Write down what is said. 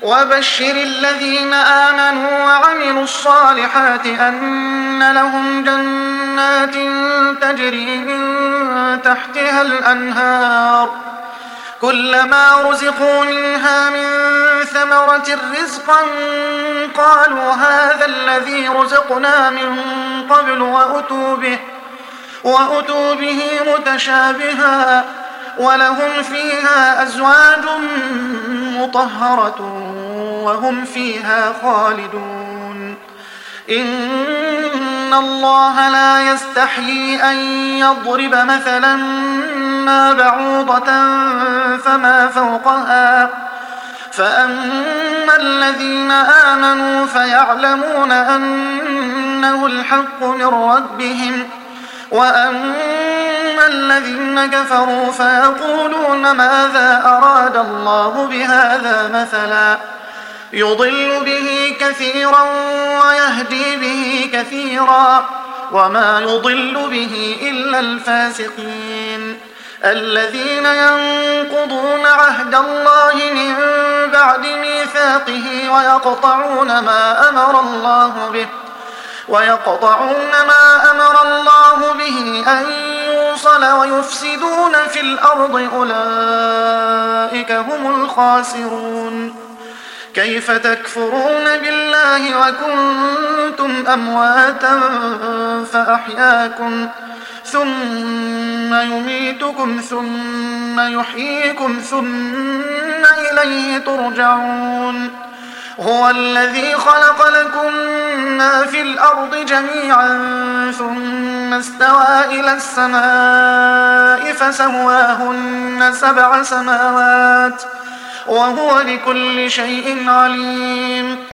وبشر الذين آمنوا وعملوا الصالحات أن لهم جنات تجري من تحتها الأنهار كلما رزقوا منها من ثمرة رزقا قالوا هذا الذي رزقنا من قبل وأتوا به متشابها ولهم فيها أزواج مطهرة وهم فيها خالدون إن الله لا يستحيي أن يضرب مثلا ما بعوضة فما فوقها فأما الذين آمنوا فيعلمون أنه الحق من ربهم وأما الذين كفروا فيقولون ماذا أراد الله بهذا مثلا يضل به كثيرا ويهدي به كثيرا وما يضل به إلا الفاسقين الذين ينقضون عهد الله من بعد ميثاقه ويقطعون ما أمر الله به أن يوصل ويفسدون في الأرض أولئك هم الخاسرون كيف تكفرون بالله وكنتم أمواتا فأحياكم ثم يميتكم ثم يحييكم ثم إليه ترجعون هو الذي خلق لكم ما في الأرض جميعا ثم استوى إلى السماء فسواهن 7 سماوات وهو بكل شيء عليم